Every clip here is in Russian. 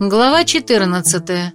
Глава 14.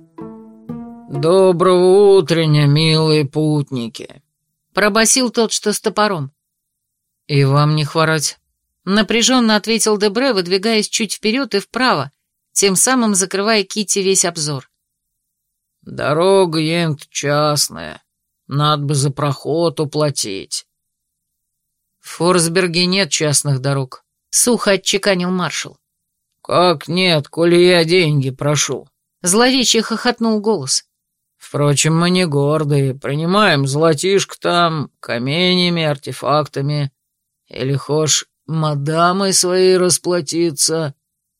«Доброго утрення, милые путники!» — пробасил тот, что с топором. «И вам не хворать?» — напряженно ответил Дебре, выдвигаясь чуть вперед и вправо, тем самым закрывая Китти весь обзор. «Дорога ент частная, надо бы за проход уплатить». «В Форсберге нет частных дорог», — сухо отчеканил маршал. «Как нет, коли я деньги прошу?» Зловеще хохотнул голос. «Впрочем, мы не гордые, принимаем золотишко там, каменями, артефактами. Или хошь мадамой своей расплатиться?»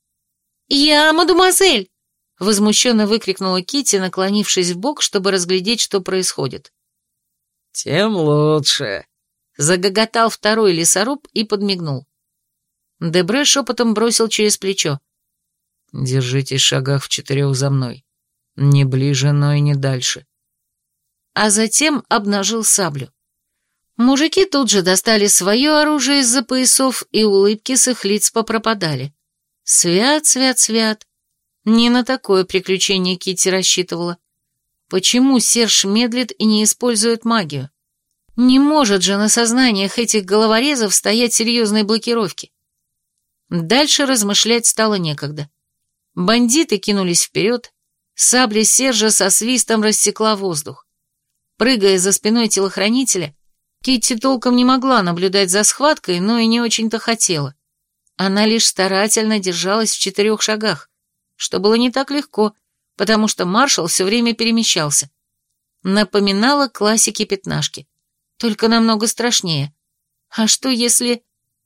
«Я мадемуазель!» — возмущенно выкрикнула Китти, наклонившись вбок, чтобы разглядеть, что происходит. «Тем лучше», — загоготал второй лесоруб и подмигнул. Дебре шепотом бросил через плечо. «Держитесь в шагах в 4 за мной. Не ближе, но и не дальше». А затем обнажил саблю. Мужики тут же достали свое оружие из-за поясов, и улыбки с их лиц попропадали. Свят, свят, свят. Не на такое приключение Китти рассчитывала. Почему Серж медлит и не использует магию? Не может же на сознаниях этих головорезов стоять серьезные блокировки. Дальше размышлять стало некогда. Бандиты кинулись вперед, сабля Сержа со свистом рассекла воздух. Прыгая за спиной телохранителя, Китти толком не могла наблюдать за схваткой, но и не очень-то хотела. Она лишь старательно держалась в 4 шагах, что было не так легко, потому что маршал все время перемещался. Напоминала классики пятнашки, только намного страшнее. А что если...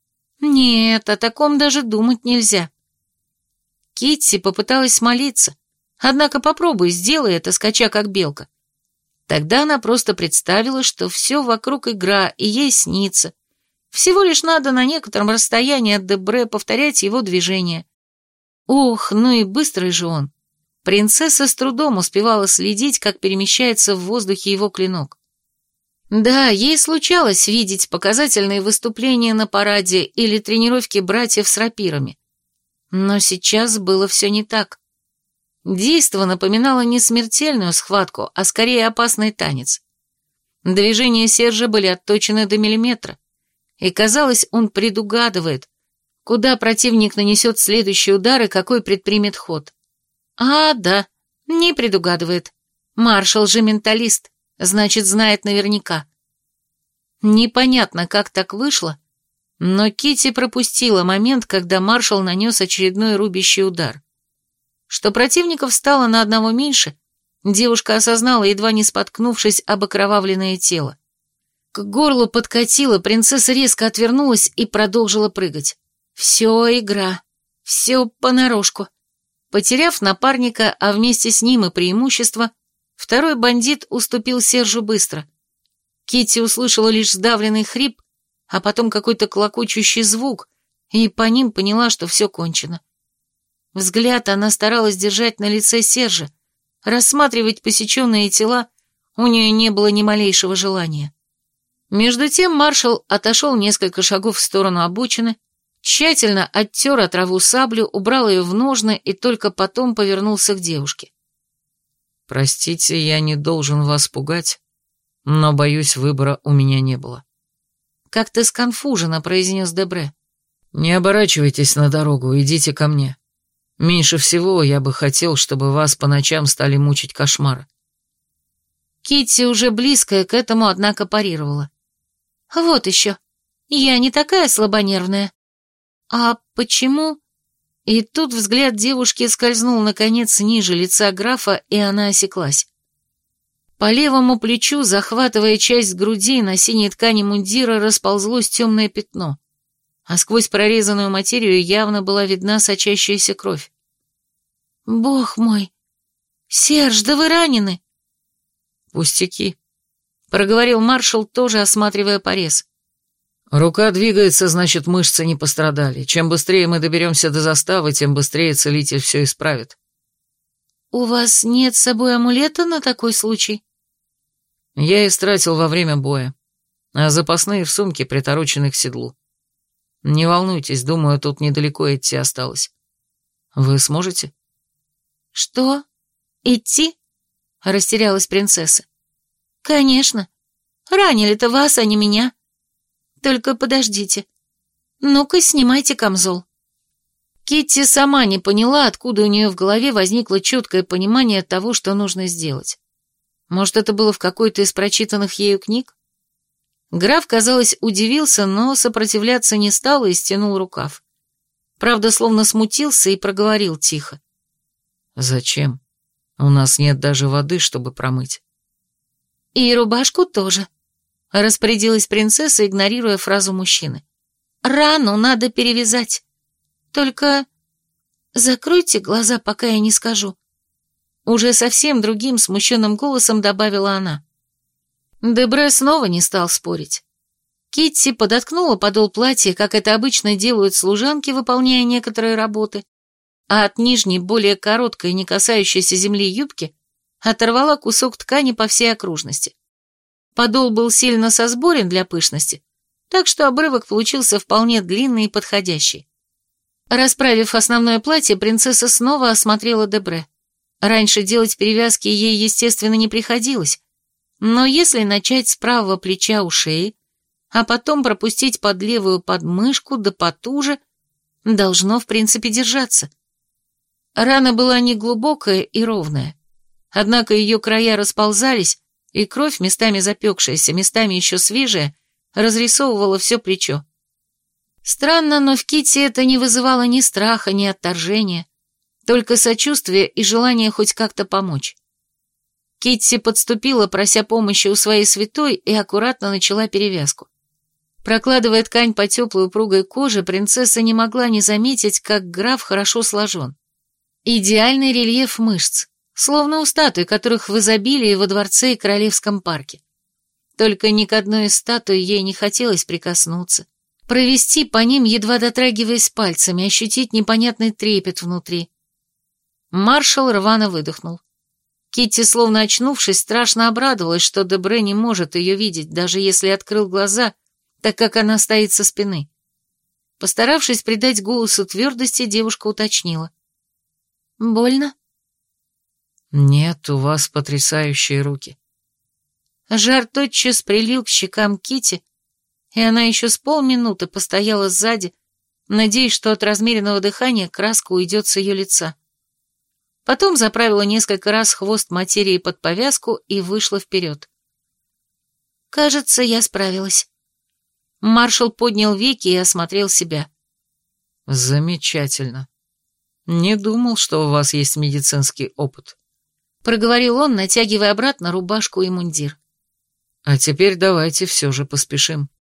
Нет, о таком даже думать нельзя. Китти попыталась молиться, однако попробуй, сделай это, скача как белка. Тогда она просто представила, что все вокруг игра, и ей снится. Всего лишь надо на некотором расстоянии от Дебре повторять его движения. Ох, ну и быстрый же он. Принцесса с трудом успевала следить, как перемещается в воздухе его клинок. Да, ей случалось видеть показательные выступления на параде или тренировки братьев с рапирами. Но сейчас было все не так. Действо напоминало не смертельную схватку, а скорее опасный танец. Движения Сержа были отточены до миллиметра, и, казалось, он предугадывает, куда противник нанесет следующий удар и какой предпримет ход. А, да, не предугадывает. Маршал же менталист, значит, знает наверняка. Непонятно, как так вышло, но Китти пропустила момент, когда маршал нанес очередной рубящий удар. Что противников стало на одного меньше, девушка осознала, едва не споткнувшись об окровавленное тело. К горлу подкатила, принцесса резко отвернулась и продолжила прыгать. Все игра, все понарошку. Потеряв напарника, а вместе с ним и преимущество, второй бандит уступил Сержу быстро. Китти услышала лишь сдавленный хрип, а потом какой-то клокочущий звук, и по ним поняла, что все кончено. Взгляд она старалась держать на лице Сержа, рассматривать посеченные тела у нее не было ни малейшего желания. Между тем маршал отошел несколько шагов в сторону обочины, тщательно оттер от траву саблю, убрал ее в ножны и только потом повернулся к девушке. «Простите, я не должен вас пугать, но, боюсь, выбора у меня не было». Как-то сконфуженно произнес Дебре. «Не оборачивайтесь на дорогу, идите ко мне. Меньше всего я бы хотел, чтобы вас по ночам стали мучить кошмары». Китти, уже близкая к этому, однако парировала. «Вот еще. Я не такая слабонервная. А почему...» И тут взгляд девушки скользнул, наконец, ниже лица графа, и она осеклась. По левому плечу, захватывая часть груди, на синей ткани мундира расползлось темное пятно, а сквозь прорезанную материю явно была видна сочащаяся кровь. «Бог мой! Серж, да вы ранены!» «Пустяки», — проговорил маршал, тоже осматривая порез. «Рука двигается, значит, мышцы не пострадали. Чем быстрее мы доберемся до заставы, тем быстрее целитель все исправит». «У вас нет с собой амулета на такой случай?» «Я истратил во время боя, а запасные в сумке приторочены к седлу. Не волнуйтесь, думаю, тут недалеко идти осталось. Вы сможете?» «Что? Идти?» — растерялась принцесса. «Конечно. Ранили-то вас, а не меня. Только подождите. Ну-ка, снимайте камзол». Китти сама не поняла, откуда у нее в голове возникло четкое понимание того, что нужно сделать. Может, это было в какой-то из прочитанных ею книг? Граф, казалось, удивился, но сопротивляться не стал и стянул рукав. Правда, словно смутился и проговорил тихо. «Зачем? У нас нет даже воды, чтобы промыть». «И рубашку тоже», — распорядилась принцесса, игнорируя фразу мужчины. «Рану надо перевязать. Только закройте глаза, пока я не скажу». Уже совсем другим смущенным голосом добавила она. Дебре снова не стал спорить. Китти подоткнула подол платья, как это обычно делают служанки, выполняя некоторые работы, а от нижней, более короткой, не касающейся земли юбки, оторвала кусок ткани по всей окружности. Подол был сильно сосборен для пышности, так что обрывок получился вполне длинный и подходящий. Расправив основное платье, принцесса снова осмотрела Дебре. Раньше делать перевязки ей, естественно, не приходилось, но если начать с правого плеча у шеи, а потом пропустить под левую подмышку да потуже, должно, в принципе, держаться. Рана была неглубокая и ровная, однако ее края расползались, и кровь, местами запекшаяся, местами еще свежая, разрисовывала все плечо. Странно, но в Китти это не вызывало ни страха, ни отторжения, только сочувствие и желание хоть как-то помочь. Китти подступила, прося помощи у своей святой, и аккуратно начала перевязку. Прокладывая ткань по теплой упругой коже, принцесса не могла не заметить, как граф хорошо сложен. Идеальный рельеф мышц, словно у статуй, которых в изобилии во дворце и королевском парке. Только ни к одной из статуй ей не хотелось прикоснуться, провести по ним, едва дотрагиваясь пальцами, ощутить непонятный трепет внутри. Маршал рвано выдохнул. Китти, словно очнувшись, страшно обрадовалась, что Дебре не может ее видеть, даже если открыл глаза, так как она стоит со спины. Постаравшись придать голосу твердости, девушка уточнила. «Больно?» «Нет, у вас потрясающие руки». Жар тотчас прилил к щекам Китти, и она еще с полминуты постояла сзади, надеясь, что от размеренного дыхания краска уйдет с ее лица. Потом заправила несколько раз хвост материи под повязку и вышла вперед. «Кажется, я справилась». Маршал поднял веки и осмотрел себя. «Замечательно. Не думал, что у вас есть медицинский опыт», — проговорил он, натягивая обратно рубашку и мундир. «А теперь давайте все же поспешим».